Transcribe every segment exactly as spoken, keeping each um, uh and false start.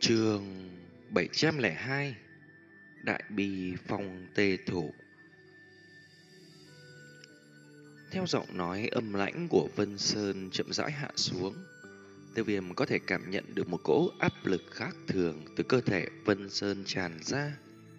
Chương bảy trăm lẻ hai. Đại bi phong tê thủ. Theo giọng nói âm lãnh của Vân Sơn chậm rãi hạ xuống, Tiêu Viêm có thể cảm nhận được một cỗ áp lực khác thường từ cơ thể Vân Sơn tràn ra.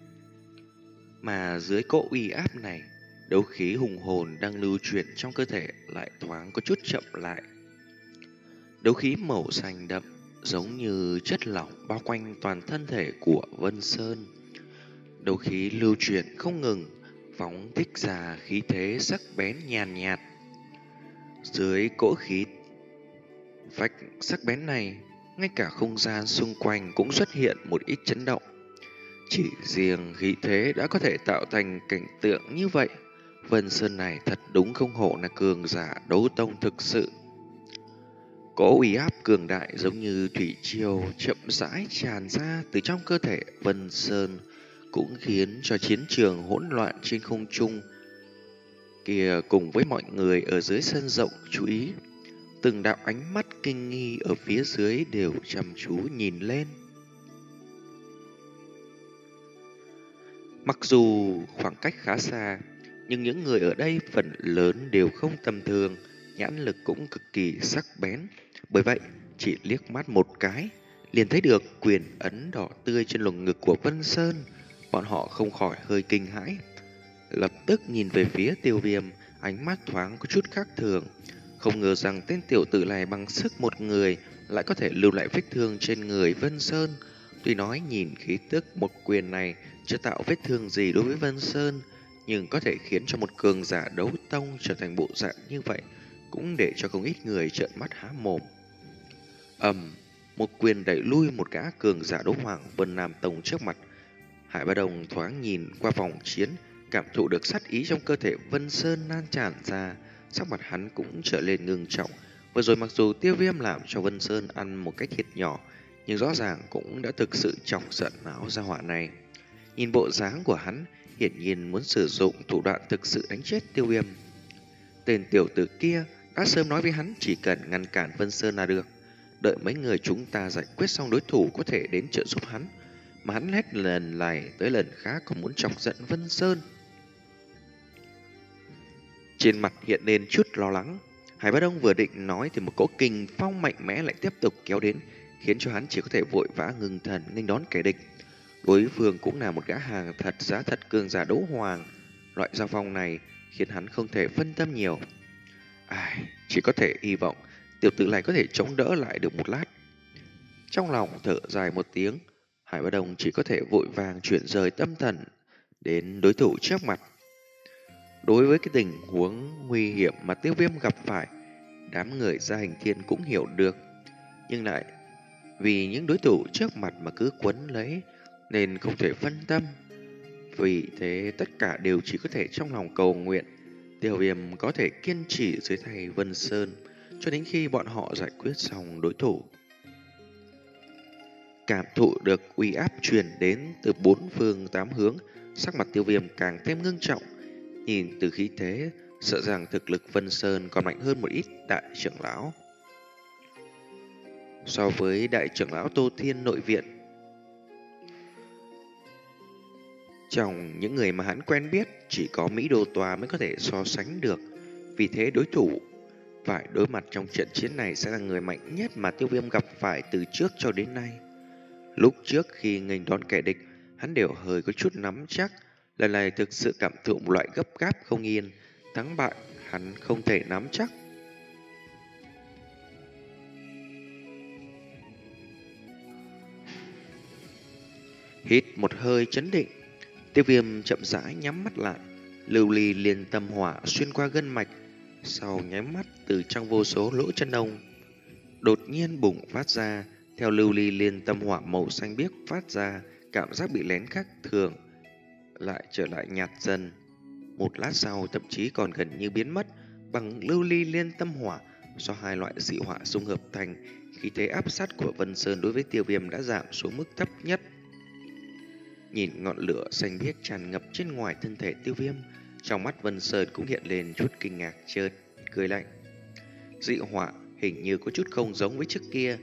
Mà dưới cỗ uy áp này, đấu khí hùng hồn đang lưu chuyển trong cơ thể lại thoáng có chút chậm lại. Đấu khí màu xanh đậm giống như chất lỏng bao quanh toàn thân thể của Vân Sơn. Đấu khí lưu chuyển không ngừng, phóng thích ra khí thế sắc bén nhàn nhạt. Dưới cỗ khí vạch sắc bén này, ngay cả không gian xung quanh cũng xuất hiện một ít chấn động. Chỉ riêng khí thế đã có thể tạo thành cảnh tượng như vậy. Vân Sơn này thật đúng không hổ là cường giả đấu tông thực sự. Cỗ uy áp cường đại giống như thủy triều chậm rãi tràn ra từ trong cơ thể Vân Sơn, cũng khiến cho chiến trường hỗn loạn trên không trung kia cùng với mọi người ở dưới sân rộng chú ý. Từng đạo ánh mắt kinh nghi ở phía dưới đều chăm chú nhìn lên. Mặc dù khoảng cách khá xa, nhưng những người ở đây phần lớn đều không tầm thường, nhãn lực cũng cực kỳ sắc bén. Bởi vậy, chỉ liếc mắt một cái, liền thấy được quyền ấn đỏ tươi trên lồng ngực của Vân Sơn. Bọn họ không khỏi hơi kinh hãi, lập tức nhìn về phía Tiêu Viêm, ánh mắt thoáng có chút khác thường. Không ngờ rằng tên tiểu tử này bằng sức một người lại có thể lưu lại vết thương trên người Vân Sơn. Tuy nói nhìn khí tức một quyền này chưa tạo vết thương gì đối với Vân Sơn, nhưng có thể khiến cho một cường giả đấu tông trở thành bộ dạng như vậy, cũng để cho không ít người trợn mắt há mồm. Ầm, một quyền đẩy lui một gã cường giả đấu hoàng Vân Nam Tông trước mặt. Hải Bá Đồng thoáng nhìn qua vòng chiến, cảm thụ được sát ý trong cơ thể Vân Sơn lan tràn ra, sắc mặt hắn cũng trở lên ngưng trọng. Vừa rồi mặc dù Tiêu Viêm làm cho Vân Sơn ăn một cách thiệt nhỏ, nhưng rõ ràng cũng đã thực sự chọc giận lão gia hỏa này. Nhìn bộ dáng của hắn, hiển nhiên muốn sử dụng thủ đoạn thực sự đánh chết Tiêu Viêm. Tên tiểu tử kia đã sớm nói với hắn chỉ cần ngăn cản Vân Sơn là được, đợi mấy người chúng ta giải quyết xong đối thủ có thể đến trợ giúp hắn. Mà hắn hết lần này tới lần khác còn muốn chọc giận Vân Sơn. Trên mặt hiện lên chút lo lắng. Hải Bá Đông vừa định nói thì một cỗ kình phong mạnh mẽ lại tiếp tục kéo đến, khiến cho hắn chỉ có thể vội vã ngừng thần nghênh đón kẻ địch. Đối phương cũng là một gã hàng thật giá thật cường giả đấu hoàng. Loại giao phong này khiến hắn không thể phân tâm nhiều. Ai, chỉ có thể hy vọng tiểu tử này có thể chống đỡ lại được một lát. Trong lòng thở dài một tiếng, Hải Bá Đông chỉ có thể vội vàng chuyển rời tâm thần đến đối thủ trước mặt. Đối với cái tình huống nguy hiểm mà Tiêu Viêm gặp phải, đám người Gia Hình Thiên cũng hiểu được, nhưng lại vì những đối thủ trước mặt mà cứ quấn lấy nên không thể phân tâm. Vì thế tất cả đều chỉ có thể trong lòng cầu nguyện Tiêu Viêm có thể kiên trì dưới tay Vân Sơn cho đến khi bọn họ giải quyết xong đối thủ. Cảm thụ được uy áp truyền đến từ bốn phương tám hướng, sắc mặt Tiêu Viêm càng thêm ngưng trọng. Nhìn từ khí thế, sợ rằng thực lực Vân Sơn còn mạnh hơn một ít đại trưởng lão. So với đại trưởng lão Tô Thiên nội viện, trong những người mà hắn quen biết, chỉ có Mỹ Đô Tòa mới có thể so sánh được. Vì thế đối thủ phải đối mặt trong trận chiến này sẽ là người mạnh nhất mà Tiêu Viêm gặp phải từ trước cho đến nay. Lúc trước khi nghênh đón kẻ địch, hắn đều hơi có chút nắm chắc. Lần này thực sự cảm thụ một loại gấp gáp không yên, thắng bại hắn không thể nắm chắc. Hít một hơi chấn định, Tiêu Viêm chậm rãi nhắm mắt lại, lưu ly liền tâm hỏa xuyên qua gân mạch, sau nháy mắt từ trong vô số lỗ chân ông đột nhiên bùng phát ra. Theo lưu ly liên tâm hỏa màu xanh biếc phát ra, cảm giác bị lén khác thường lại trở lại nhạt dần. Một lát sau thậm chí còn gần như biến mất. Bằng lưu ly liên tâm hỏa, do hai loại dị hỏa xung hợp thành, khí thế áp sát của Vân Sơn đối với Tiêu Viêm đã giảm xuống mức thấp nhất. Nhìn ngọn lửa xanh biếc tràn ngập trên ngoài thân thể Tiêu Viêm, trong mắt Vân Sơn cũng hiện lên chút kinh ngạc, chợt cười lạnh. Dị hỏa hình như có chút không giống với trước kia,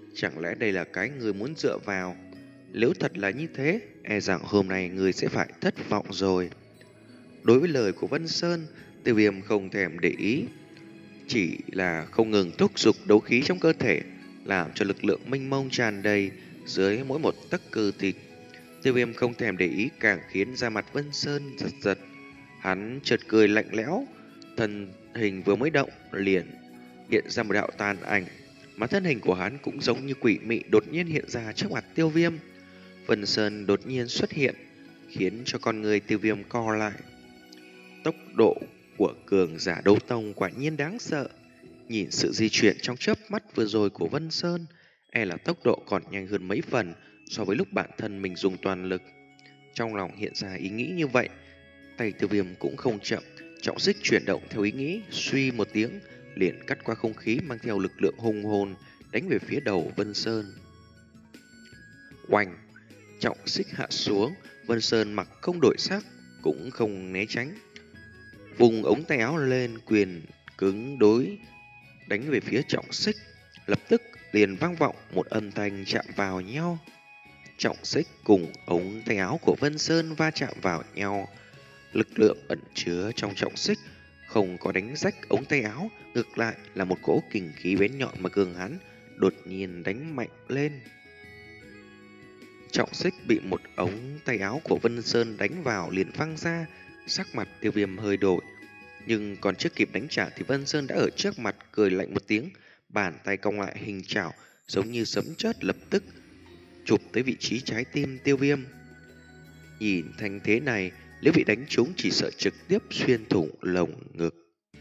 Chẳng lẽ đây là cái người muốn dựa vào? Nếu thật là như thế, e rằng hôm nay người sẽ phải thất vọng rồi. Đối với lời của Vân Sơn, Tiêu Viêm không thèm để ý, chỉ là không ngừng thúc giục đấu khí trong cơ thể, làm cho lực lượng mênh mông tràn đầy dưới mỗi một tấc cơ thịt. Tiêu Viêm không thèm để ý càng khiến da mặt Vân Sơn giật giật. Hắn chợt cười lạnh lẽo, thân hình vừa mới động liền hiện ra một đạo tàn ảnh, mà thân hình của hắn cũng giống như quỷ mị đột nhiên hiện ra trước mặt Tiêu Viêm. Vân Sơn đột nhiên xuất hiện, khiến cho con người Tiêu Viêm co lại. Tốc độ của cường giả đấu tông quả nhiên đáng sợ. Nhìn sự di chuyển trong chớp mắt vừa rồi của Vân Sơn, e là tốc độ còn nhanh hơn mấy phần so với lúc bản thân mình dùng toàn lực. Trong lòng hiện ra ý nghĩ như vậy, tay Tiêu Viêm cũng không chậm, trọng xích chuyển động theo ý nghĩ, suy một tiếng liền cắt qua không khí mang theo lực lượng hùng hồn đánh về phía đầu Vân Sơn. Oanh, trọng xích hạ xuống, Vân Sơn mặc không đổi sắc, cũng không né tránh, vùng ống tay áo lên, quyền cứng đối đánh về phía trọng xích. Lập tức liền vang vọng một âm thanh chạm vào nhau. Trọng xích cùng ống tay áo của Vân Sơn va chạm vào nhau. Lực lượng ẩn chứa trong trọng xích không có đánh rách ống tay áo, ngược lại là một cỗ kình khí bén nhọn mà cường hắn đột nhiên đánh mạnh lên. Trọng xích bị một ống tay áo của Vân Sơn đánh vào liền văng ra, sắc mặt Tiêu Viêm hơi đổi. Nhưng còn chưa kịp đánh trả thì Vân Sơn đã ở trước mặt cười lạnh một tiếng, bàn tay cong lại hình chảo giống như sấm chớp lập tức chụp tới vị trí trái tim Tiêu Viêm. Nhìn thành thế này, nếu bị đánh trúng chỉ sợ trực tiếp xuyên thủng lồng ngực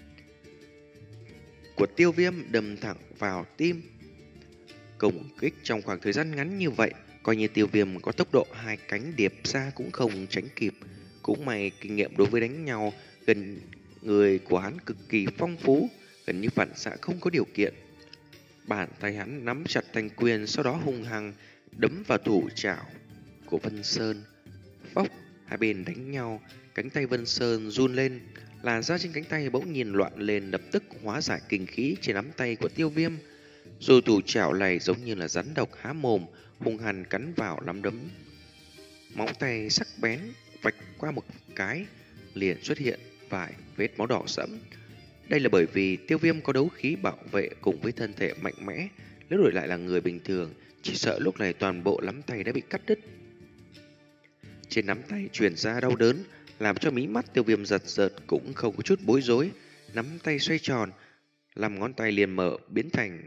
của Tiêu Viêm, đâm thẳng vào tim. Công kích trong khoảng thời gian ngắn như vậy, coi như Tiêu Viêm có tốc độ hai cánh điệp ra cũng không tránh kịp. Cũng may kinh nghiệm đối với đánh nhau gần người của hắn cực kỳ phong phú, gần như phản xạ không có điều kiện. Bàn tay hắn nắm chặt thanh quyền, sau đó hung hăng đấm vào thủ chảo của Vân Sơn. Phốc, hai bên đánh nhau, cánh tay Vân Sơn run lên, làn da trên cánh tay bỗng nhiên loạn lên, lập tức hóa giải kinh khí trên nắm tay của Tiêu Viêm. Rồi thủ chảo này giống như là rắn độc há mồm, hung hăng cắn vào nắm đấm. Móng tay sắc bén vạch qua một cái, liền xuất hiện vài vết máu đỏ sẫm. Đây là bởi vì Tiêu Viêm có đấu khí bảo vệ cùng với thân thể mạnh mẽ, nếu đổi lại là người bình thường, chỉ sợ lúc này toàn bộ nắm tay đã bị cắt đứt. Trên nắm tay truyền ra đau đớn, làm cho mí mắt Tiêu Viêm giật giật, cũng không có chút bối rối, nắm tay xoay tròn, làm ngón tay liền mở biến thành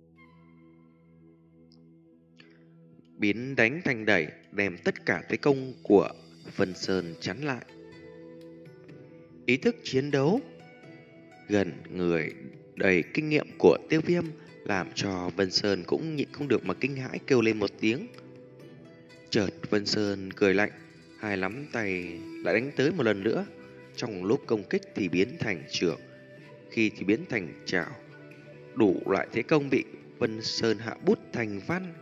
biến đánh thành đẩy, đem tất cả thế công của Vân Sơn chắn lại. Ý thức chiến đấu gần người đầy kinh nghiệm của Tiêu Viêm làm cho Vân Sơn cũng nhịn không được mà kinh hãi kêu lên một tiếng. Chợt Vân Sơn cười lạnh, hai nắm tay lại đánh tới một lần nữa. Trong lúc công kích thì biến thành chưởng, khi thì biến thành chảo, đủ loại thế công bị Vân Sơn hạ bút thành văn.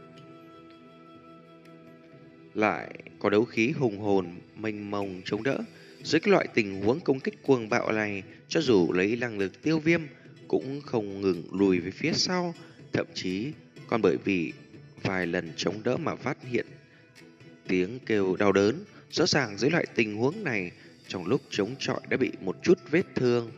Lại có đấu khí hùng hồn mênh mông chống đỡ. Dưới cái loại tình huống công kích cuồng bạo này, cho dù lấy năng lực Tiêu Viêm cũng không ngừng lùi về phía sau, thậm chí còn bởi vì vài lần chống đỡ mà phát hiện tiếng kêu đau đớn. Rõ ràng dưới loại tình huống này, trong lúc chống chọi đã bị một chút vết thương.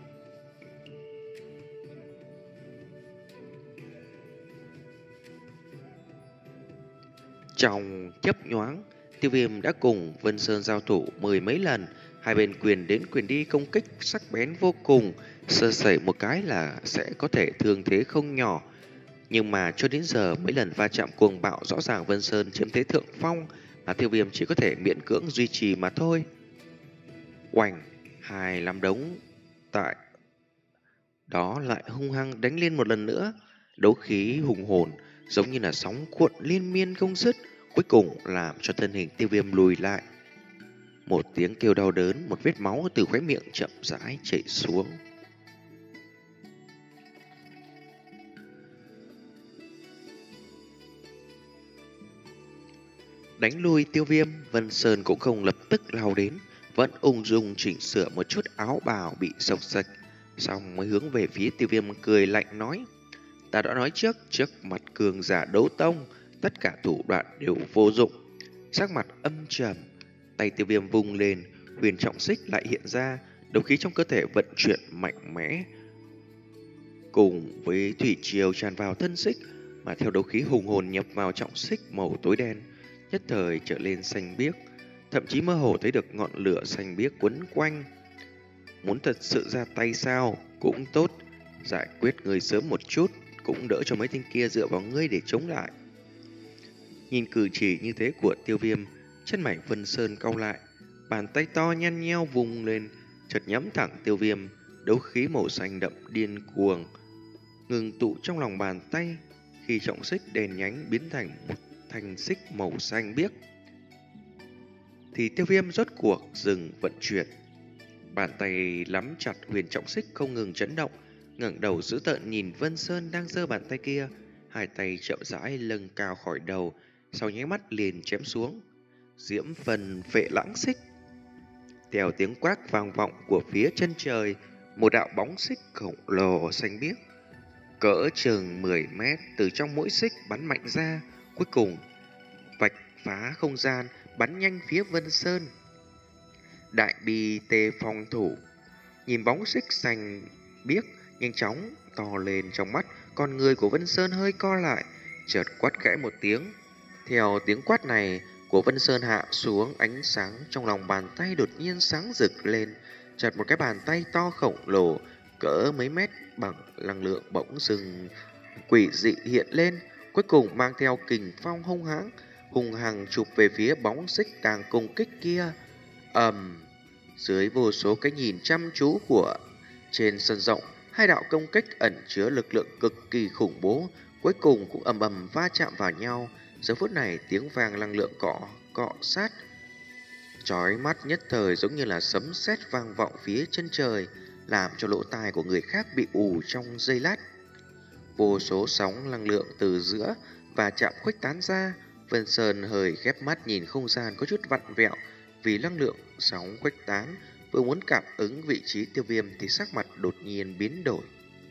Trong chớp nhoáng, Tiêu Viêm đã cùng Vân Sơn giao thủ mười mấy lần, hai bên quyền đến quyền đi, công kích sắc bén vô cùng, sơ sẩy một cái là sẽ có thể thương thế không nhỏ. Nhưng mà cho đến giờ mấy lần va chạm cuồng bạo, rõ ràng Vân Sơn chiếm thế thượng phong, mà Tiêu Viêm chỉ có thể miễn cưỡng duy trì mà thôi. Oanh, hai nắm đống tại đó lại hung hăng đánh lên một lần nữa. Đấu khí hùng hồn giống như là sóng cuộn liên miên không dứt, cuối cùng làm cho thân hình Tiêu Viêm lùi lại. Một tiếng kêu đau đớn, một vết máu từ khóe miệng chậm rãi chảy xuống. Đánh lui Tiêu Viêm, Vân Sơn cũng không lập tức lao đến, vẫn ung dung chỉnh sửa một chút áo bào bị xộc xệch, xong mới hướng về phía Tiêu Viêm cười lạnh nói: Ta đã nói trước, trước mặt cường giả đấu tông, tất cả thủ đoạn đều vô dụng. Sắc mặt âm trầm, tay Tiêu Viêm vung lên, huyền trọng xích lại hiện ra, đấu khí trong cơ thể vận chuyển mạnh mẽ, cùng với thủy triều tràn vào thân xích, mà theo đấu khí hùng hồn nhập vào trọng xích màu tối đen, nhất thời trở lên xanh biếc, thậm chí mơ hồ thấy được ngọn lửa xanh biếc quấn quanh. Muốn thật sự ra tay sao cũng tốt, giải quyết người sớm một chút cũng đỡ cho mấy tên kia dựa vào ngươi để chống lại. Nhìn cử chỉ như thế của Tiêu Viêm, chân mày Vân Sơn cau lại, bàn tay to nhăn nheo vùng lên, chợt nhắm thẳng Tiêu Viêm, đấu khí màu xanh đậm điên cuồng ngừng tụ trong lòng bàn tay, khi trọng xích đèn nhánh biến thành một thanh xích màu xanh biếc, thì Tiêu Viêm rốt cuộc dừng vận chuyển. Bàn tay nắm chặt huyền trọng xích không ngừng chấn động, ngẩng đầu dữ tợn nhìn Vân Sơn đang giơ bàn tay kia, hai tay chậm rãi lâng cao khỏi đầu, sau nháy mắt liền chém xuống. Diễm phần vệ lãng xích. Theo tiếng quát vang vọng của phía chân trời, một đạo bóng xích khổng lồ xanh biếc cỡ chừng mười mét từ trong mỗi xích bắn mạnh ra, cuối cùng vạch phá không gian, bắn nhanh phía Vân Sơn. Đại bi tê phong thủ. Nhìn bóng xích xanh biếc nhanh chóng to lên trong mắt, con người của Vân Sơn hơi co lại, chợt quát khẽ một tiếng. Theo tiếng quát này của Vân Sơn hạ xuống, ánh sáng trong lòng bàn tay đột nhiên sáng rực lên, chợt một cái bàn tay to khổng lồ cỡ mấy mét bằng năng lượng bỗng dừng quỷ dị hiện lên, cuối cùng mang theo kình phong hung hãng hùng hằng chụp về phía bóng xích đang công kích kia. ầm um, Dưới vô số cái nhìn chăm chú của trên sân rộng, hai đạo công kích ẩn chứa lực lượng cực kỳ khủng bố cuối cùng cũng ầm ầm va chạm vào nhau. Giờ phút này tiếng vang năng lượng cọ cọ sát chói mắt nhất thời giống như là sấm sét vang vọng phía chân trời, làm cho lỗ tai của người khác bị ù trong giây lát. Vô số sóng năng lượng từ giữa và chạm khuếch tán ra. Vân Sơn hơi khép mắt nhìn không gian có chút vặn vẹo vì năng lượng sóng khuếch tán, vừa muốn cảm ứng vị trí Tiêu Viêm thì sắc mặt đột nhiên biến đổi.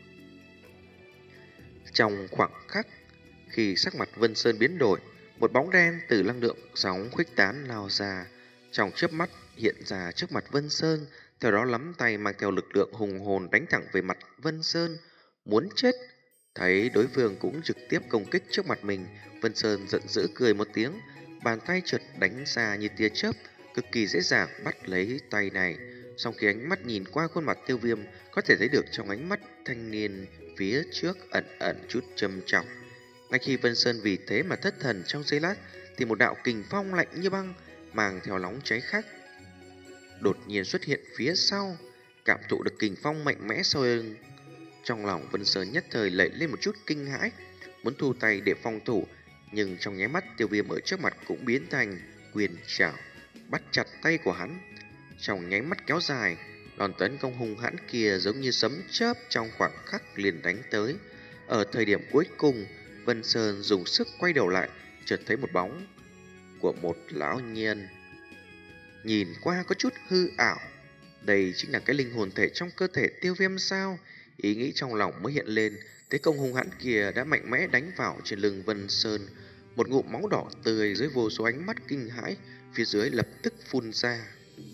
Trong khoảng khắc khi sắc mặt Vân Sơn biến đổi, một bóng đen từ năng lượng sóng khuếch tán lao ra, trong chớp mắt hiện ra trước mặt Vân Sơn, theo đó nắm tay mang theo lực lượng hùng hồn đánh thẳng về mặt Vân Sơn, muốn chết. Thấy đối phương cũng trực tiếp công kích trước mặt mình, Vân Sơn giận dữ cười một tiếng, bàn tay chợt đánh ra như tia chớp, cực kỳ dễ dàng bắt lấy tay này. Sau khi ánh mắt nhìn qua khuôn mặt Tiêu Viêm, có thể thấy được trong ánh mắt thanh niên phía trước ẩn ẩn chút trầm trọng. Ngay khi Vân Sơn vì thế mà thất thần trong giây lát, thì một đạo kình phong lạnh như băng mang theo nóng cháy khác đột nhiên xuất hiện phía sau. Cảm thụ được kình phong mạnh mẽ sau lưng, trong lòng Vân Sơn nhất thời lẩy lên một chút kinh hãi, muốn thu tay để phòng thủ, nhưng trong nháy mắt Tiêu Viêm ở trước mặt cũng biến thành quyền chảo, bắt chặt tay của hắn. Trong nháy mắt kéo dài, đòn tấn công hung hãn kia giống như sấm chớp trong khoảng khắc liền đánh tới. Ở thời điểm cuối cùng, Vân Sơn dùng sức quay đầu lại, chợt thấy một bóng của một lão nhân, nhìn qua có chút hư ảo. Đây chính là cái linh hồn thể trong cơ thể Tiêu Viêm sao? Ý nghĩ trong lòng mới hiện lên, thế công hung hãn kia đã mạnh mẽ đánh vào trên lưng Vân Sơn. Một ngụm máu đỏ tươi dưới vô số ánh mắt kinh hãi phía dưới lập tức phun ra.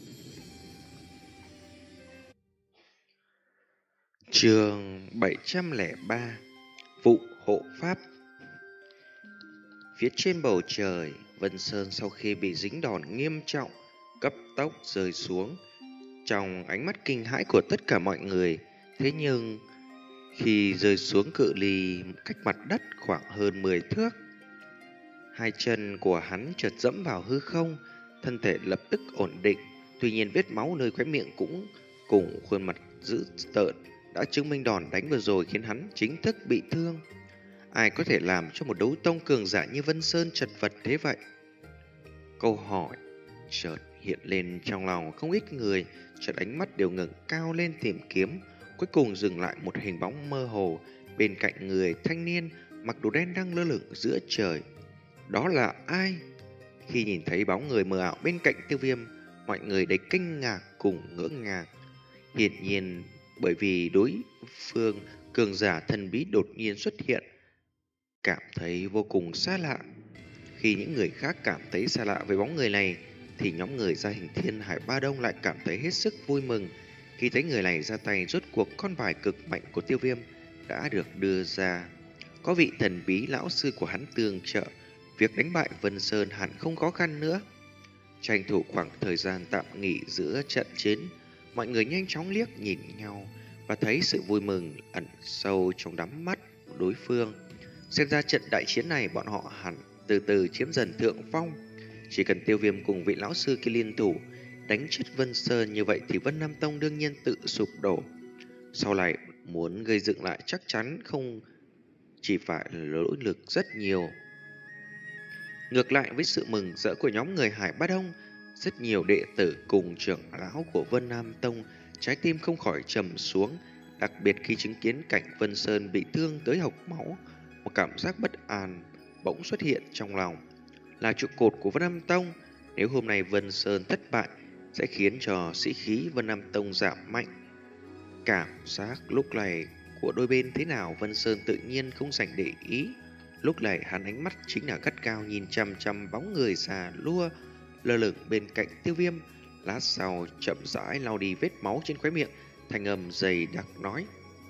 Chương bảy trăm lẻ ba. Vụ hộ pháp. Phía trên bầu trời, Vân Sơn sau khi bị dính đòn nghiêm trọng, cấp tốc rơi xuống trong ánh mắt kinh hãi của tất cả mọi người. Thế nhưng khi rơi xuống cự ly cách mặt đất khoảng hơn mười thước, hai chân của hắn chợt dẫm vào hư không, thân thể lập tức ổn định. Tuy nhiên vết máu nơi khóe miệng cũng cùng khuôn mặt dữ tợn đã chứng minh đòn đánh vừa rồi khiến hắn chính thức bị thương. Ai có thể làm cho một đấu tông cường giả như Vân Sơn chật vật thế vậy? Câu hỏi chợt hiện lên trong lòng không ít người, chợt ánh mắt đều ngẩng cao lên tìm kiếm, cuối cùng dừng lại một hình bóng mơ hồ bên cạnh người thanh niên mặc đồ đen đang lơ lửng giữa trời. Đó là ai? Khi nhìn thấy bóng người mờ ảo bên cạnh Tiêu Viêm, mọi người đầy kinh ngạc cùng ngỡ ngàng. Hiển nhiên bởi vì đối phương cường giả thần bí đột nhiên xuất hiện, cảm thấy vô cùng xa lạ. Khi những người khác cảm thấy xa lạ với bóng người này, thì nhóm người gia hình Thiên Hải Ba Đông lại cảm thấy hết sức vui mừng. Khi thấy người này ra tay, rốt cuộc con bài cực mạnh của Tiêu Viêm đã được đưa ra. Có vị thần bí lão sư của hắn tương trợ, việc đánh bại Vân Sơn hẳn không khó khăn nữa. Tranh thủ khoảng thời gian tạm nghỉ giữa trận chiến, mọi người nhanh chóng liếc nhìn nhau và thấy sự vui mừng ẩn sâu trong đáy mắt đối phương. Xem ra trận đại chiến này bọn họ hẳn từ từ chiếm dần thượng phong. Chỉ cần Tiêu Viêm cùng vị lão sư kia liên thủ đánh chết Vân Sơn, như vậy thì Vân Nam Tông đương nhiên tự sụp đổ. Sau này muốn gây dựng lại chắc chắn không chỉ phải nỗ lực rất nhiều. Ngược lại với sự mừng rỡ của nhóm người Hải Bá Đông, rất nhiều đệ tử cùng trưởng lão của Vân Nam Tông trái tim không khỏi trầm xuống, đặc biệt khi chứng kiến cảnh Vân Sơn bị thương tới hộc máu. Một cảm giác bất an bỗng xuất hiện trong lòng. Là trụ cột của Vân Nam Tông, nếu hôm nay Vân Sơn thất bại sẽ khiến cho sĩ khí Vân Nam Tông giảm mạnh. Cảm giác lúc này của đôi bên thế nào Vân Sơn tự nhiên không dành để ý. Lúc này hắn ánh mắt chính là gắt cao nhìn chằm chằm bóng người già lua lơ lửng bên cạnh Tiêu Viêm. Lát sau chậm rãi lau đi vết máu trên khóe miệng, thanh âm dày đặc nói: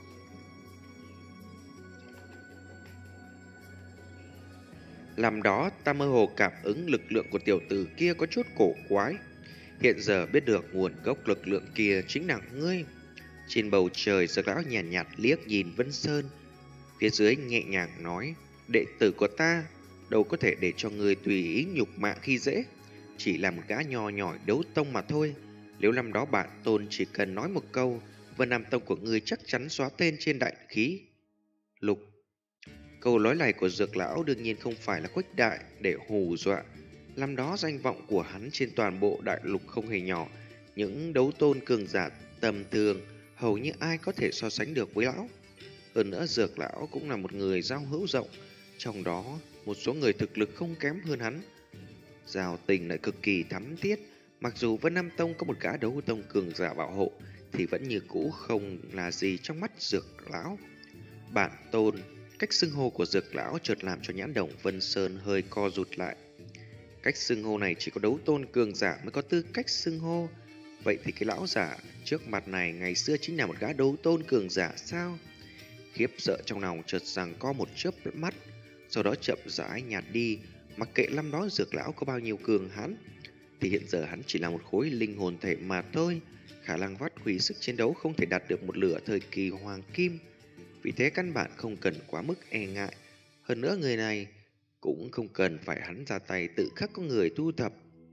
"Làm đó ta mơ hồ cảm ứng lực lượng của tiểu tử kia có chút cổ quái. Hiện giờ biết được nguồn gốc lực lượng kia chính là ngươi." Trên bầu trời, Dược lão nhàn nhạt, nhạt liếc nhìn Vân Sơn, phía dưới nhẹ nhàng nói: "Đệ tử của ta đâu có thể để cho ngươi tùy ý nhục mạ khi dễ, chỉ là một gã nho nhỏ đấu tông mà thôi. Nếu năm đó bản tôn chỉ cần nói một câu, Vân Nam Tông của ngươi chắc chắn xóa tên trên đại khí lục." Câu nói này của Dược lão đương nhiên không phải là khuếch đại để hù dọa. Năm đó danh vọng của hắn trên toàn bộ đại lục không hề nhỏ, những đấu tôn cường giả tầm thường hầu như ai có thể so sánh được với lão. Hơn nữa Dược lão cũng là một người giao hữu rộng, trong đó một số người thực lực không kém hơn hắn. Giao tình lại cực kỳ thắm thiết. Mặc dù Vân Nam Tông có một gã đấu tông cường giả bảo hộ, thì vẫn như cũ không là gì trong mắt Dược lão. Bản tôn, cách xưng hô của Dược lão chợt làm cho nhãn đồng Vân Sơn hơi co rụt lại. Cách xưng hô này chỉ có đấu tôn cường giả mới có tư cách xưng hô. Vậy thì cái lão giả trước mặt này ngày xưa chính là một gã đấu tôn cường giả sao? Khiếp sợ trong lòng chợt giằng co một chớp mắt, sau đó chậm rãi nhạt đi. Mặc kệ năm đó Dược lão có bao nhiêu cường hãn, thì hiện giờ hắn chỉ là một khối linh hồn thể mà thôi. Khả năng phát huy sức chiến đấu không thể đạt được một nửa thời kỳ hoàng kim, vì thế căn bản không cần quá mức e ngại. Hơn nữa người này cũng không cần phải hắn ra tay tự khắc có người thu thập.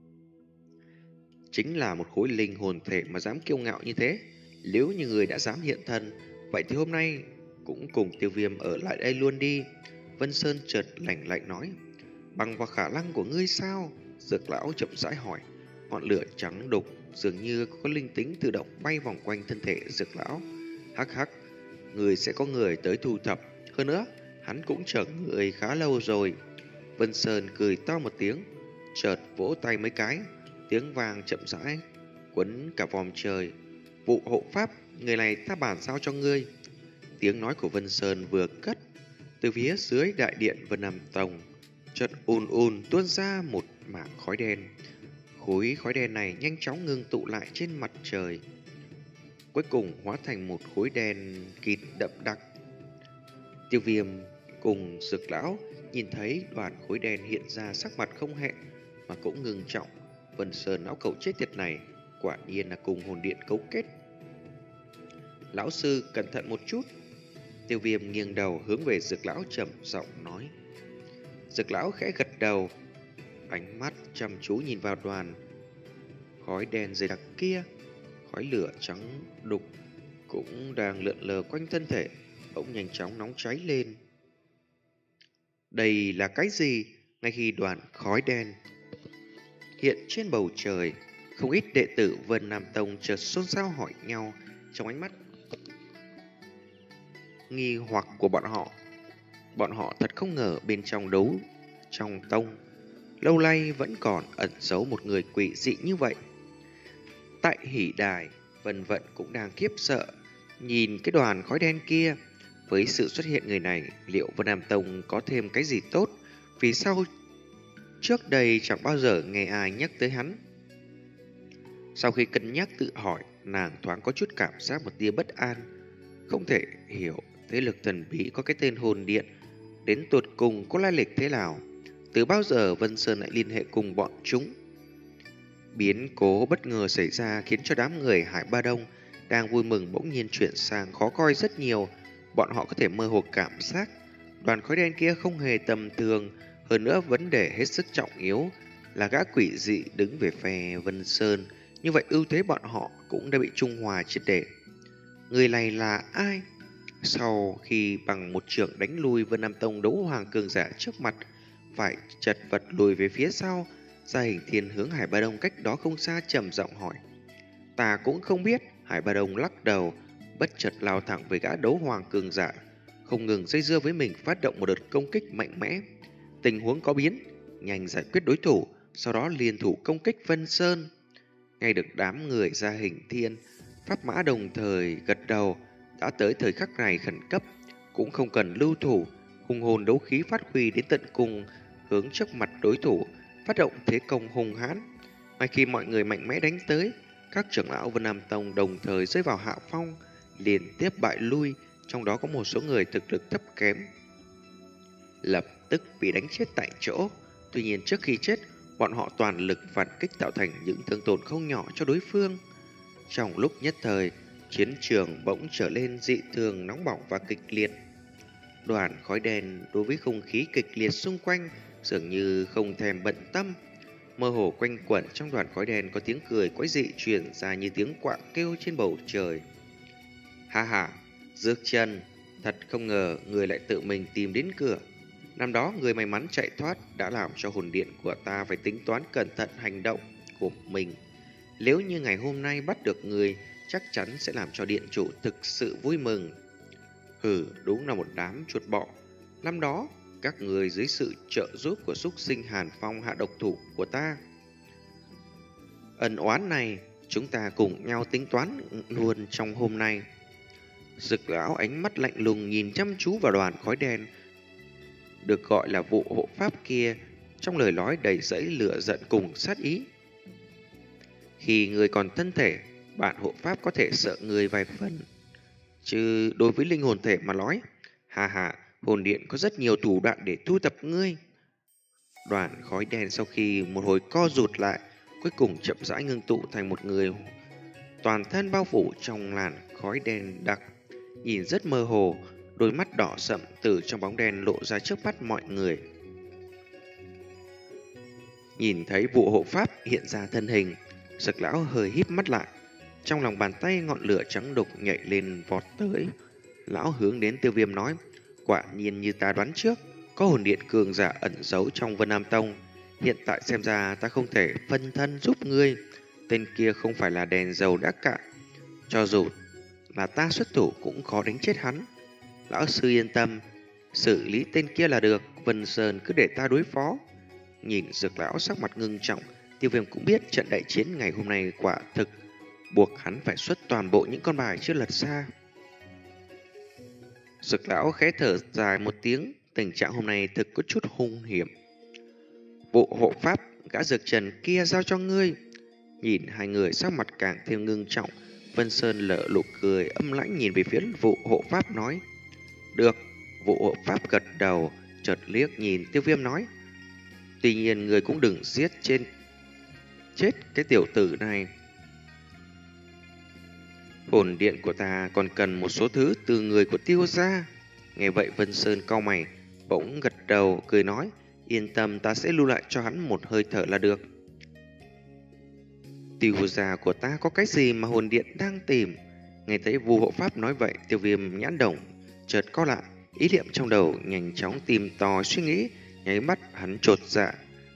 Chính là một khối linh hồn thể mà dám kiêu ngạo như thế. Nếu như người đã dám hiện thân, vậy thì hôm nay cũng cùng Tiêu Viêm ở lại đây luôn đi. Vân Sơn chợt lạnh lạnh nói: "Bằng vào khả năng của ngươi sao?" Dược lão chậm rãi hỏi. Ngọn lửa trắng đục dường như có linh tính tự động bay vòng quanh thân thể Dược lão. Hắc hắc, người sẽ có người tới thu thập. Hơn nữa, hắn cũng chờ người khá lâu rồi. Vân Sơn cười to một tiếng, chợt vỗ tay mấy cái, tiếng vàng chậm rãi quấn cả vòm trời. "Vụ hộ pháp, người này ta bản giao cho ngươi." Tiếng nói của Vân Sơn vừa cất, từ phía dưới đại điện Vân Nam Tông chợt ùn ùn tuôn ra một mảng khói đen. Khối khói đen này nhanh chóng ngưng tụ lại trên mặt trời, cuối cùng hóa thành một khối đen kịt đậm đặc. Tiêu Viêm cùng Dược lão nhìn thấy đoàn khối đen hiện ra, sắc mặt không hẹn mà cũng ngưng trọng. Vân Sơn lão cẩu chết tiệt này quả nhiên là cùng hồn điện cấu kết. "Lão sư cẩn thận một chút." Tiêu Viêm nghiêng đầu hướng về Dược lão trầm giọng nói. Dược lão khẽ gật đầu, ánh mắt chăm chú nhìn vào đoàn khói đen dày đặc kia. Khói lửa trắng đục cũng đang lượn lờ quanh thân thể, bỗng nhanh chóng nóng cháy lên. Đây là cái gì? Ngay khi đoàn khói đen hiện trên bầu trời, không ít đệ tử Vân Nam Tông chợt xôn xao hỏi nhau. Trong ánh mắt nghi hoặc của bọn họ, bọn họ thật không ngờ bên trong đấu trong tông lâu nay vẫn còn ẩn giấu một người quỷ dị như vậy. Tại hỉ đài, Vân Vận cũng đang khiếp sợ nhìn cái đoàn khói đen kia. Với sự xuất hiện người này, liệu Vân Nam Tông có thêm cái gì tốt? Vì sao trước đây chẳng bao giờ nghe ai nhắc tới hắn? Sau khi cân nhắc tự hỏi, nàng thoáng có chút cảm giác một tia bất an. Không thể hiểu thế lực thần bí có cái tên hồn điện đến tột cùng có lai lịch thế nào. Từ bao giờ Vân Sơn lại liên hệ cùng bọn chúng? Biến cố bất ngờ xảy ra khiến cho đám người Hải Ba Đông đang vui mừng bỗng nhiên chuyển sang khó coi rất nhiều. Bọn họ có thể mơ hồ cảm giác đoàn khói đen kia không hề tầm thường. Hơn nữa vấn đề hết sức trọng yếu là gã quỷ dị đứng về phe Vân Sơn. Như vậy ưu thế bọn họ cũng đã bị trung hòa triệt để. Người này là ai? Sau khi bằng một trường đánh lui Vân Nam Tông đấu hoàng cường giả trước mặt, phải chật vật lùi về phía sau, Gia Hình Thiên hướng Hải Ba Đông cách đó không xa trầm giọng hỏi. Ta cũng không biết. Hải Ba Đông lắc đầu, bất chợt lao thẳng với gã đấu hoàng cường giả, không ngừng dây dưa với mình, phát động một đợt công kích mạnh mẽ. Tình huống có biến, nhanh giải quyết đối thủ, sau đó liên thủ công kích Vân Sơn. Ngay được đám người Gia Hình Thiên, Pháp Mã đồng thời gật đầu. Đã tới thời khắc này khẩn cấp, cũng không cần lưu thủ, hùng hồn đấu khí phát huy đến tận cùng, hướng trước mặt đối thủ, phát động thế công hung hãn. Ngay khi mọi người mạnh mẽ đánh tới, các trưởng lão Vân Nam Tông đồng thời rơi vào hạ phong, liên tiếp bại lui, trong đó có một số người thực lực thấp kém, lập tức bị đánh chết tại chỗ. Tuy nhiên trước khi chết, bọn họ toàn lực phản kích tạo thành những thương tổn không nhỏ cho đối phương. Trong lúc nhất thời, chiến trường bỗng trở lên dị thường nóng bỏng và kịch liệt. Đoàn khói đen đối với không khí kịch liệt xung quanh dường như không thèm bận tâm. Mơ hồ quanh quẩn trong đoàn khói đen có tiếng cười quái dị truyền ra như tiếng quạ kêu trên bầu trời. Ha ha, Dược Trần, thật không ngờ người lại tự mình tìm đến cửa. Năm đó người may mắn chạy thoát đã làm cho hồn điện của ta phải tính toán cẩn thận hành động của mình. Nếu như ngày hôm nay bắt được người, chắc chắn sẽ làm cho điện chủ thực sự vui mừng. Hừ, đúng là một đám chuột bọ. Năm đó, các người dưới sự trợ giúp của súc sinh Hàn Phong hạ độc thủ của ta. Ân oán này, chúng ta cùng nhau tính toán luôn trong hôm nay. Dực lão ánh mắt lạnh lùng nhìn chăm chú vào đoàn khói đen được gọi là vụ hộ pháp kia, trong lời nói đầy dẫy lửa giận cùng sát ý. Khi người còn thân thể, bạn hộ pháp có thể sợ người vài phần, chứ đối với linh hồn thể mà nói, hà hà, hồn điện có rất nhiều thủ đoạn để thu thập ngươi. Đoàn khói đen sau khi một hồi co rụt lại, cuối cùng chậm rãi ngưng tụ thành một người toàn thân bao phủ trong làn khói đen đặc, nhìn rất mơ hồ, đôi mắt đỏ sậm từ trong bóng đen lộ ra trước mắt mọi người. Nhìn thấy vụ hộ pháp hiện ra thân hình, Dực lão hơi híp mắt lại, trong lòng bàn tay ngọn lửa trắng đục nhảy lên vọt tới. Lão hướng đến Tiêu Viêm nói, quả nhiên như ta đoán trước, có hồn điện cường giả ẩn giấu trong Vân Nam Tông. Hiện tại xem ra ta không thể phân thân giúp ngươi. Tên kia không phải là đèn dầu đã cạn, cho dù là ta xuất thủ cũng khó đánh chết hắn. Lão sư yên tâm, xử lý tên kia là được, Vân Sơn cứ để ta đối phó. Nhìn Dực lão sắc mặt ngưng trọng, Tiêu Viêm cũng biết trận đại chiến ngày hôm nay quả thực buộc hắn phải xuất toàn bộ những con bài chưa lật ra. Dực lão khẽ thở dài một tiếng, tình trạng hôm nay thực có chút hung hiểm. Vụ hộ pháp gã Dược Trần kia giao cho ngươi. Nhìn hai người sắc mặt càng thêm ngưng trọng, Vân Sơn lở nụ cười âm lãnh nhìn về phía vụ hộ pháp nói, được. Vụ hộ pháp gật đầu, chợt liếc nhìn Tiêu Viêm nói, tuy nhiên người cũng đừng giết trên chết cái tiểu tử này. Hồn điện của ta còn cần một số thứ từ người của Tiêu gia. Nghe vậy Vân Sơn cau mày, bỗng gật đầu cười nói, yên tâm, ta sẽ lưu lại cho hắn một hơi thở là được. Tiêu gia của ta có cái gì mà hồn điện đang tìm? Nghe thấy Vu hộ pháp nói vậy, Tiêu Viêm nhãn đồng chợt co lại, ý niệm trong đầu nhanh chóng tìm tòi suy nghĩ, nháy mắt hắn chột dạ,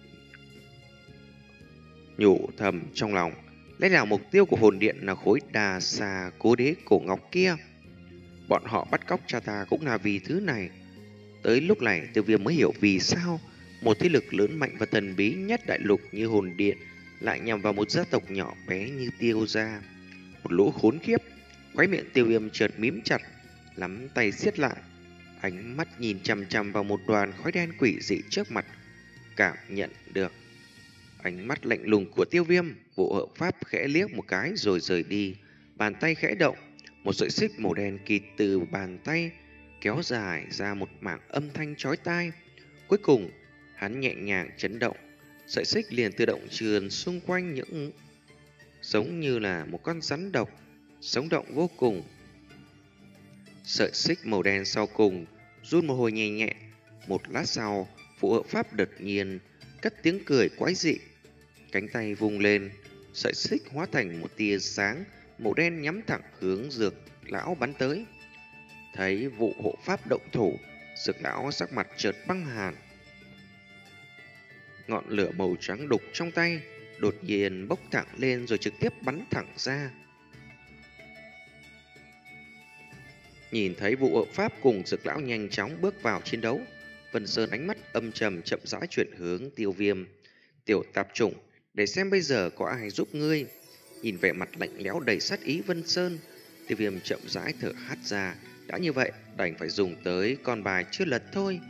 nhủ thầm trong lòng, lẽ nào mục tiêu của hồn điện là khối đà xà cố đế cổ ngọc kia? Bọn họ bắt cóc cha ta cũng là vì thứ này. Tới lúc này Tiêu Viêm mới hiểu vì sao một thế lực lớn mạnh và thần bí nhất đại lục như hồn điện lại nhằm vào một gia tộc nhỏ bé như Tiêu gia. Một lũ khốn kiếp. Khóe miệng Tiêu Viêm chợt mím chặt, nắm tay siết lại, ánh mắt nhìn chằm chằm vào một đoàn khói đen quỷ dị trước mặt. Cảm nhận được ánh mắt lạnh lùng của Tiêu Viêm, Vũ Hộ Pháp khẽ liếc một cái rồi rời đi. Bàn tay khẽ động, một sợi xích màu đen kịt từ bàn tay kéo dài ra một mảng âm thanh chói tai. Cuối cùng, hắn nhẹ nhàng chấn động, sợi xích liền tự động trườn xung quanh, những giống như là một con rắn độc, sống động vô cùng. Sợi xích màu đen sau cùng run một hồi nhẹ nhẹ. Một lát sau, Vũ Hộ Pháp đột nhiên cất tiếng cười quái dị. Cánh tay vung lên, sợi xích hóa thành một tia sáng màu đen nhắm thẳng hướng Dược lão bắn tới. Thấy Vũ Hộ Pháp động thủ, Dược lão sắc mặt chợt băng hàn. Ngọn lửa màu trắng đục trong tay đột nhiên bốc thẳng lên rồi trực tiếp bắn thẳng ra. Nhìn thấy Vũ Hộ Pháp cùng Dược lão nhanh chóng bước vào chiến đấu, Vân Sơn ánh mắt âm trầm chậm rãi chuyển hướng Tiêu Viêm. Tiểu tạp chủng, để xem bây giờ có ai giúp ngươi. Nhìn vẻ mặt lạnh lẽo đầy sát ý Vân Sơn, Tiêu Viêm chậm rãi thở hắt ra. Đã như vậy, đành phải dùng tới con bài chưa lật thôi.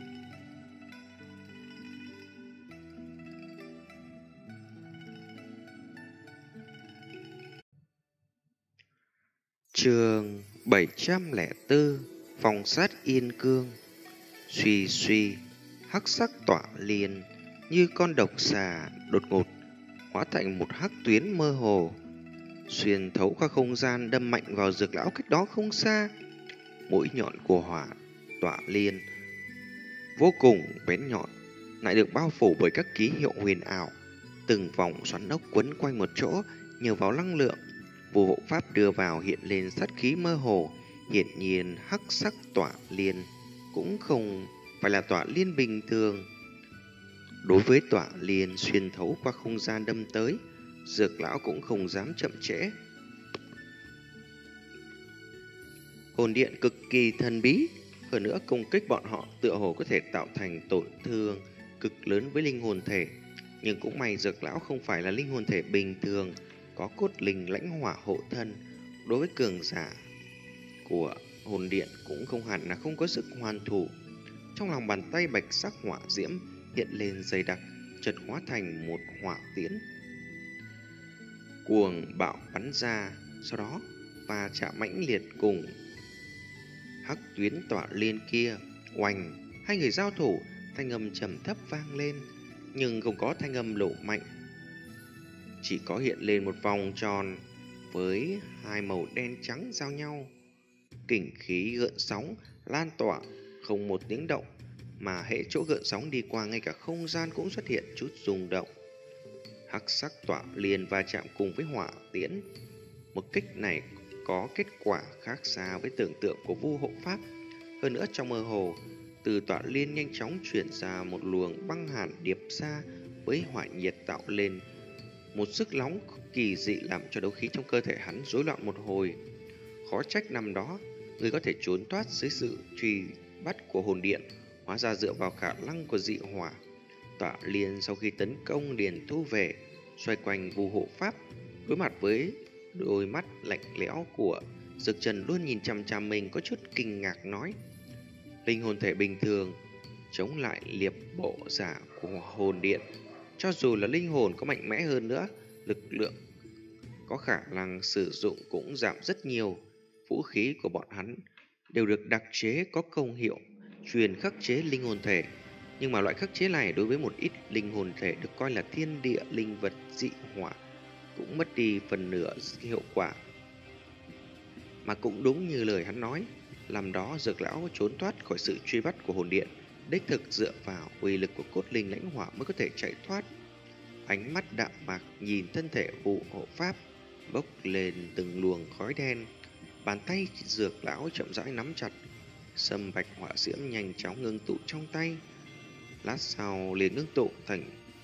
Chương bảy trăm lẻ bốn, Phòng sát Yên Cương. Suy suy, hắc sắc tỏa liền như con độc xà đột ngột hóa thành một hắc tuyến mơ hồ, xuyên thấu qua không gian đâm mạnh vào Dược lão cách đó không xa. Mũi nhọn của hỏa tỏa liên vô cùng bén nhọn, lại được bao phủ bởi các ký hiệu huyền ảo. Từng vòng xoắn ốc quấn quanh một chỗ, nhờ vào năng lượng Vũ Hộ Pháp đưa vào hiện lên sát khí mơ hồ. Hiển nhiên hắc sắc tỏa liên cũng không phải là tỏa liên bình thường. Đối với tỏa liên xuyên thấu qua không gian đâm tới, Dược lão cũng không dám chậm trễ. Hồn điện cực kỳ thần bí, hơn nữa công kích bọn họ tựa hồ có thể tạo thành tổn thương cực lớn với linh hồn thể. Nhưng cũng may Dược lão không phải là linh hồn thể bình thường, có cốt linh lãnh hỏa hộ thân. Đối với cường giả của hồn điện cũng không hẳn là không có sức hoàn thủ. Trong lòng bàn tay bạch sắc hỏa diễm hiện lên dày đặc, chợt hóa thành một hỏa tiễn cuồng bạo bắn ra, sau đó va chạm mãnh liệt cùng hắc tuyến tỏa liên kia. Oanh, hai người giao thủ, thanh âm trầm thấp vang lên, nhưng không có thanh âm lộ mạnh, chỉ có hiện lên một vòng tròn với hai màu đen trắng giao nhau. Kình khí gợn sóng lan tỏa, không một tiếng động, mà hệ chỗ gợn sóng đi qua ngay cả không gian cũng xuất hiện chút rung động. Hắc sắc tỏa liền va chạm cùng với hỏa tiễn. Một kích này có kết quả khác xa với tưởng tượng của Vu Hộ Pháp. Hơn nữa trong mơ hồ, từ tỏa liên nhanh chóng chuyển ra một luồng băng hàn điệp ra với hỏa nhiệt tạo lên một sức nóng kỳ dị, làm cho đấu khí trong cơ thể hắn rối loạn một hồi. Khó trách năm đó người có thể trốn thoát dưới sự truy bắt của hồn điện, hóa ra dựa vào khả năng của dị hỏa. Tỏa liên sau khi tấn công liền thu về, xoay quanh Vu Hộ Pháp, đối mặt với đôi mắt lạnh lẽo của Dược Trần luôn nhìn chằm chằm mình, có chút kinh ngạc nói: linh hồn thể bình thường chống lại liệp bộ giả của hồn điện, cho dù là linh hồn có mạnh mẽ hơn nữa, lực lượng có khả năng sử dụng cũng giảm rất nhiều. Vũ khí của bọn hắn đều được đặc chế có công hiệu truyền khắc chế linh hồn thể, nhưng mà loại khắc chế này đối với một ít linh hồn thể được coi là thiên địa linh vật dị hỏa cũng mất đi phần nửa hiệu quả. Mà cũng đúng như lời hắn nói, làm đó Dược lão trốn thoát khỏi sự truy bắt của hồn điện, đích thực dựa vào uy lực của cốt linh lãnh hỏa mới có thể chạy thoát. Ánh mắt đạm mạc nhìn thân thể Vụ Hộ Pháp bốc lên từng luồng khói đen, bàn tay Dược lão chậm rãi nắm chặt, sâm bạch hỏa diễm nhanh chóng ngưng tụ trong tay. Lát sau liền ngưng tụ thành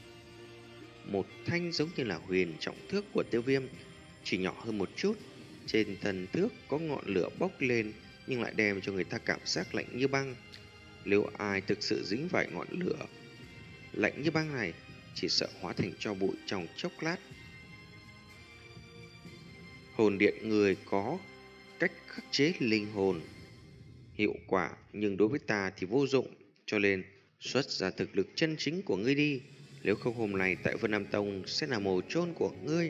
một thanh giống như là huyền trọng thước của Tiêu Viêm, chỉ nhỏ hơn một chút. Trên thân thước có ngọn lửa bốc lên, nhưng lại đem cho người ta cảm giác lạnh như băng. Nếu ai thực sự dính phải ngọn lửa lạnh như băng này, chỉ sợ hóa thành tro bụi trong chốc lát. Hồn điện người có cách khắc chế linh hồn, hiệu quả, nhưng đối với ta thì vô dụng. Cho nên, xuất ra thực lực chân chính của ngươi đi. Nếu không hôm nay tại Vân Nam Tông sẽ là mồ chôn của ngươi.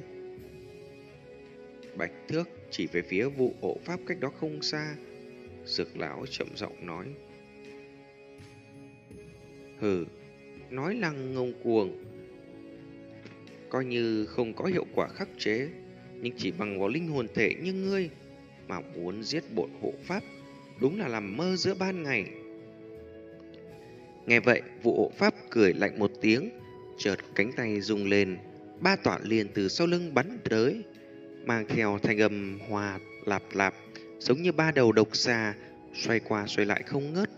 Bạch Thước chỉ về phía vụ hộ pháp cách đó không xa. Dược lão chậm giọng nói. Hừ, nói năng ngông cuồng. Coi như không có hiệu quả khắc chế, nhưng chỉ bằng vào linh hồn thể như ngươi mà muốn giết bột hộ pháp, đúng là làm mơ giữa ban ngày. Nghe vậy, vụ hộ pháp cười lạnh một tiếng, chợt cánh tay rung lên, ba tọa liền từ sau lưng bắn tới, mang theo thanh âm hòa lạp lạp, giống như ba đầu độc xà, xoay qua xoay lại không ngớt.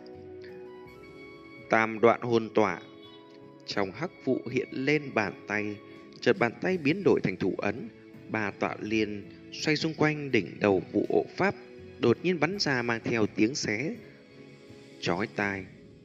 Tam đoạn hồn tỏa. Trong hắc vụ hiện lên bàn tay, chợt bàn tay biến đổi thành thủ ấn, ba tọa liên xoay xung quanh đỉnh đầu vụ hộ pháp, đột nhiên bắn ra mang theo tiếng xé chói tai.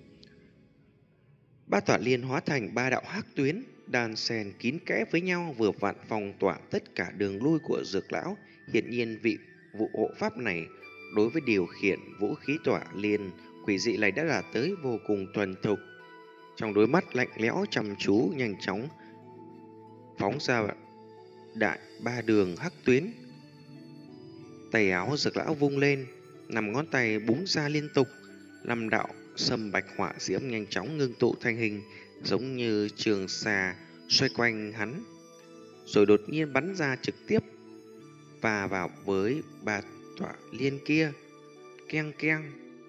Ba tọa liên hóa thành ba đạo hắc tuyến, đan xen kín kẽ với nhau, vừa vặn phong tỏa tất cả đường lui của dược lão. Hiển nhiên vị vụ hộ pháp này đối với điều khiển vũ khí tọa liên quỷ dị này đã đạt tới vô cùng thuần thục. Trong đôi mắt lạnh lẽo chăm chú, nhanh chóng phóng ra đại ba đường hắc tuyến. Tay áo dược lão vung lên, năm ngón tay búng ra liên tục, năm đạo sâm bạch hỏa diễm nhanh chóng ngưng tụ thành hình, giống như trường xà xoay quanh hắn, rồi đột nhiên bắn ra trực tiếp và vào với ba tọa liên kia. Keng keng,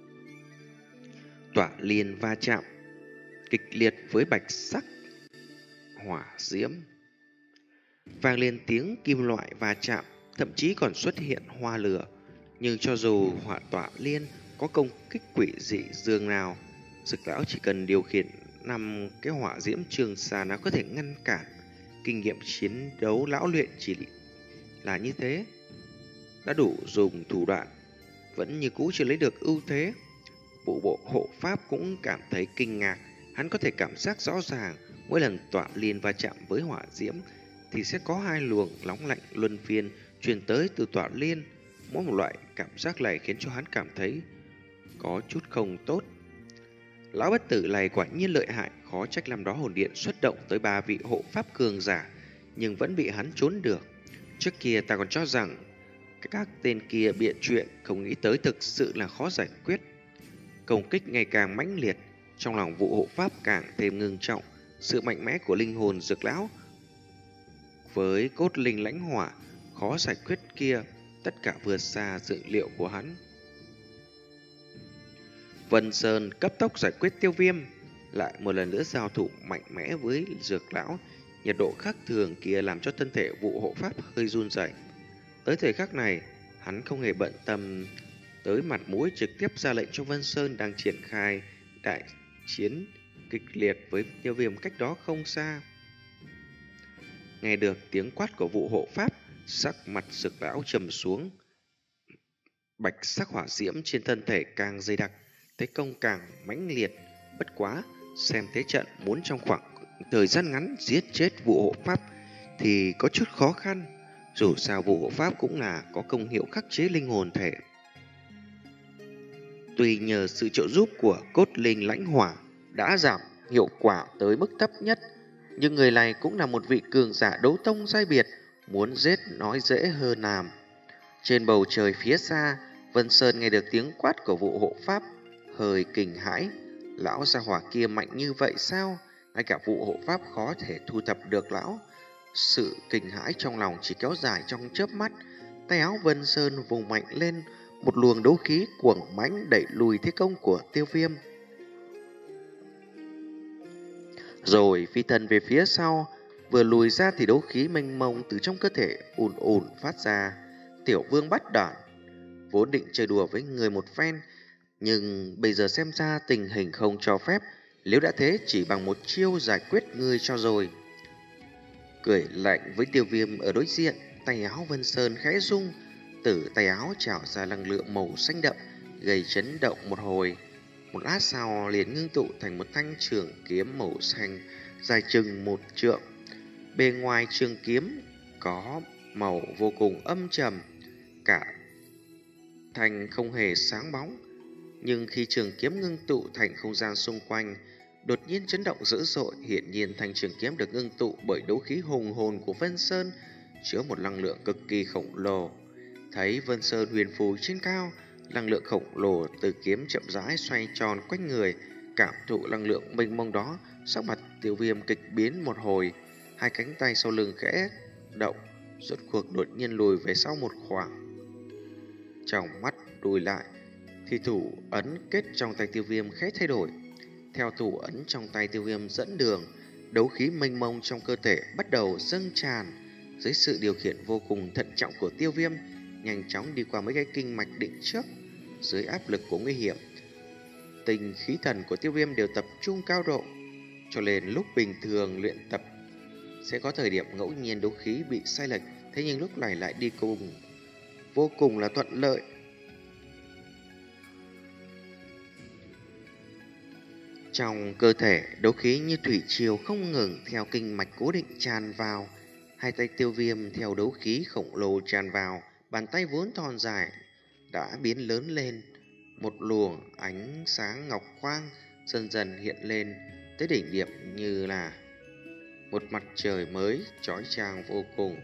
tọa liên va chạm kịch liệt với bạch sắc hỏa diễm, vang lên tiếng kim loại va chạm, thậm chí còn xuất hiện hoa lửa. Nhưng cho dù hỏa tọa liên có công kích quỷ dị dường nào, dược lão chỉ cần điều khiển năm cái hỏa diễm trường xà nó có thể ngăn cản. Kinh nghiệm chiến đấu lão luyện chỉ là như thế, đã đủ dùng thủ đoạn, vẫn như cũ chưa lấy được ưu thế. Bộ bộ hộ pháp cũng cảm thấy kinh ngạc. Hắn có thể cảm giác rõ ràng mỗi lần tọa liên va chạm với hỏa diễm thì sẽ có hai luồng nóng lạnh luân phiên truyền tới từ tọa liên. Mỗi một loại cảm giác này khiến cho hắn cảm thấy có chút không tốt. Lão bất tử này quả nhiên lợi hại, khó trách năm đó hồn điện xuất động tới ba vị hộ pháp cường giả, nhưng vẫn bị hắn trốn được. Trước kia ta còn cho rằng các tên kia biện chuyện, không nghĩ tới thực sự là khó giải quyết. Công kích ngày càng mãnh liệt, trong lòng vụ hộ pháp càng thêm ngưng trọng. Sự mạnh mẽ của linh hồn dược lão với cốt linh lãnh hỏa khó giải quyết kia, tất cả vượt xa dự liệu của hắn. Vân Sơn cấp tốc giải quyết tiêu viêm, lại một lần nữa giao thủ mạnh mẽ với dược lão. Nhiệt độ khác thường kia làm cho thân thể vụ hộ pháp hơi run rẩy. Tới thời khắc này, hắn không hề bận tâm tới mặt mũi, trực tiếp ra lệnh cho Vân Sơn đang triển khai đại chiến kịch liệt với tiêu viêm cách đó không xa. Nghe được tiếng quát của vụ hộ pháp, sắc mặt dược lão trầm xuống. Bạch sắc hỏa diễm trên thân thể càng dày đặc, thế công càng mãnh liệt. Bất quá, xem thế trận muốn trong khoảng thời gian ngắn giết chết vụ hộ pháp thì có chút khó khăn. Dù sao vụ hộ pháp cũng là có công hiệu khắc chế linh hồn thể. Tuy nhờ sự trợ giúp của cốt linh lãnh hỏa đã giảm hiệu quả tới mức thấp nhất, nhưng người này cũng là một vị cường giả đấu tông giai biệt, muốn giết nói dễ hơn làm. Trên bầu trời phía xa, Vân Sơn nghe được tiếng quát của vụ hộ pháp, hơi kinh hãi. Lão gia hỏa kia mạnh như vậy sao? Ngay cả vụ hộ pháp khó thể thu thập được lão. Sự kinh hãi trong lòng chỉ kéo dài trong chớp mắt. Tay áo Vân Sơn vùng mạnh lên, một luồng đấu khí cuồng mãnh đẩy lùi thế công của tiêu viêm, rồi phi thân về phía sau. Vừa lùi ra thì đấu khí mênh mông từ trong cơ thể ùn ùn phát ra. Tiểu vương bắt đản, vốn định chơi đùa với người một phen, nhưng bây giờ xem ra tình hình không cho phép. Nếu đã thế, chỉ bằng một chiêu giải quyết ngươi cho rồi. Cười lạnh với tiêu viêm ở đối diện, tay áo Vân Sơn khẽ rung, từ tay áo trào ra năng lượng màu xanh đậm, gây chấn động một hồi. Một lát sau liền ngưng tụ thành một thanh trường kiếm màu xanh, dài chừng một trượng. Bề ngoài trường kiếm có màu vô cùng âm trầm, cả thanh không hề sáng bóng, Nhưng khi trường kiếm ngưng tụ thành không gian xung quanh đột nhiên chấn động dữ dội. Hiển nhiên thanh trường kiếm được ngưng tụ bởi đấu khí hùng hồn của Vân Sơn, chứa một năng lượng cực kỳ khổng lồ. Thấy Vân Sơn huyền phù trên cao, năng lượng khổng lồ từ kiếm chậm rãi xoay tròn quanh người. Cảm thụ năng lượng mênh mông đó, sắc mặt Tiêu Viêm kịch biến một hồi, hai cánh tay sau lưng khẽ động, rốt cuộc đột nhiên lùi về sau một khoảng. Trong mắt lùi lại, thì thủ ấn kết trong tay Tiêu Viêm khẽ thay đổi. Theo thủ ấn trong tay Tiêu Viêm dẫn đường, đấu khí mênh mông trong cơ thể bắt đầu dâng tràn. Dưới sự điều khiển vô cùng thận trọng của Tiêu Viêm, nhanh chóng đi qua mấy cái kinh mạch định trước. Dưới áp lực của nguy hiểm, tình khí thần của Tiêu Viêm đều tập trung cao độ, cho nên lúc bình thường luyện tập sẽ có thời điểm ngẫu nhiên đấu khí bị sai lệch, thế nhưng lúc này lại đi cùng vô cùng là thuận lợi. Trong cơ thể, đấu khí như thủy triều không ngừng theo kinh mạch cố định tràn vào. Hai tay Tiêu Viêm theo đấu khí khổng lồ tràn vào, bàn tay vốn thon dài đã biến lớn lên. Một luồng ánh sáng ngọc quang dần dần hiện lên tới đỉnh điểm như là một mặt trời mới chói chang vô cùng.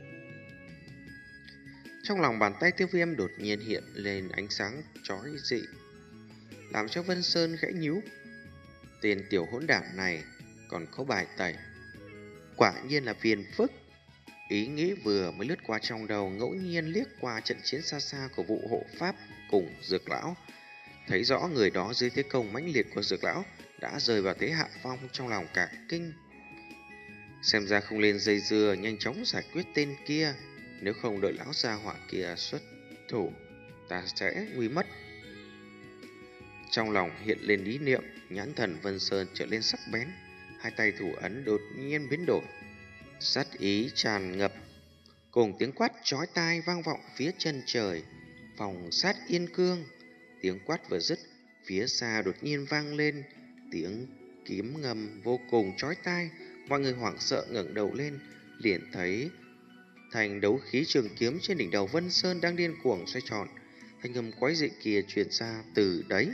Trong lòng bàn tay Tiêu Viêm đột nhiên hiện lên ánh sáng chói dị, làm cho Vân Sơn khẽ nhíu. Tên tiểu hỗn đản này còn có bài tẩy, quả nhiên là phiền phức. Ý nghĩ vừa mới lướt qua trong đầu, ngẫu nhiên liếc qua trận chiến xa xa của vụ hộ pháp cùng Dược lão, thấy rõ người đó dưới thế công mãnh liệt của Dược lão đã rơi vào thế hạ phong. Trong lòng cả kinh, xem ra không lên dây dưa, nhanh chóng giải quyết tên kia, nếu không đợi lão gia hỏa kia xuất thủ, ta sẽ nguy mất. Trong lòng hiện lên ý niệm, nhãn thần Vân Sơn trở lên sắc bén, hai tay thủ ấn đột nhiên biến đổi, sát ý tràn ngập, cùng tiếng quát chói tai vang vọng phía chân trời. Phòng sát yên cương. Tiếng quát vừa dứt, phía xa đột nhiên vang lên tiếng kiếm ngầm vô cùng chói tai. Mọi người hoảng sợ ngẩng đầu lên, liền thấy thành đấu khí trường kiếm trên đỉnh đầu Vân Sơn đang điên cuồng xoay tròn. Thanh âm quái dị kia truyền ra từ đấy.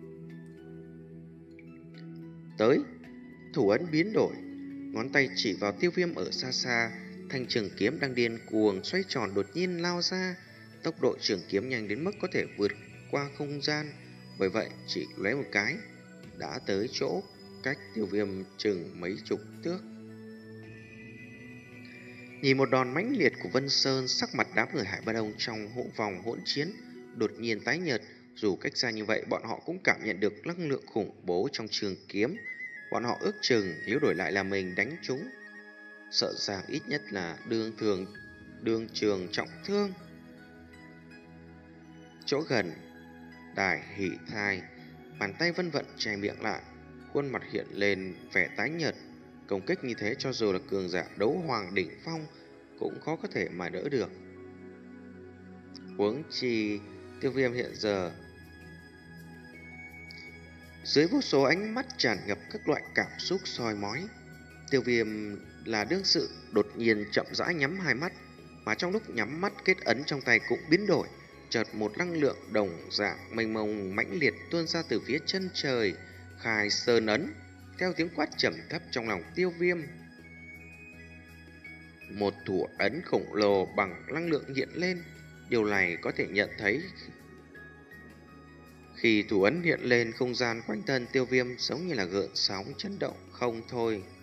Tới, thủ ấn biến đổi, ngón tay chỉ vào Tiêu Viêm ở xa xa. Thanh trường kiếm đang điên cuồng xoay tròn đột nhiên lao ra, tốc độ trường kiếm nhanh đến mức có thể vượt qua không gian, bởi vậy chỉ lóe một cái đã tới chỗ cách Tiêu Viêm chừng mấy chục thước. Nhìn một đòn mãnh liệt của Vân Sơn, sắc mặt đám người Hải Ba Đông trong hộ vòng hỗn chiến đột nhiên tái nhợt. Dù cách xa như vậy, bọn họ cũng cảm nhận được năng lượng khủng bố trong trường kiếm. Bọn họ ước chừng nếu đổi lại là mình đánh chúng, sợ rằng ít nhất là đương thường đương trường trọng thương. Chỗ gần đài hỷ thai, bàn tay Vân Vận che miệng lại, khuôn mặt hiện lên vẻ tái nhợt. Công kích như thế cho dù là cường giả đấu hoàng đỉnh phong cũng khó có thể mà đỡ được. Huống chi Tiêu Viêm hiện giờ dưới vô số ánh mắt tràn ngập các loại cảm xúc soi mói. Tiêu Viêm là đương sự đột nhiên chậm rãi nhắm hai mắt, mà trong lúc nhắm mắt kết ấn trong tay cũng biến đổi. Chợt một năng lượng đồng dạng mênh mông mãnh liệt tuôn ra từ phía chân trời, khai sơn ấn. Theo tiếng quát trầm thấp trong lòng Tiêu Viêm, một thủ ấn khổng lồ bằng năng lượng hiện lên. Điều này có thể nhận thấy khi thủ ấn hiện lên, không gian quanh thân Tiêu Viêm giống như là gợn sóng chấn động không thôi.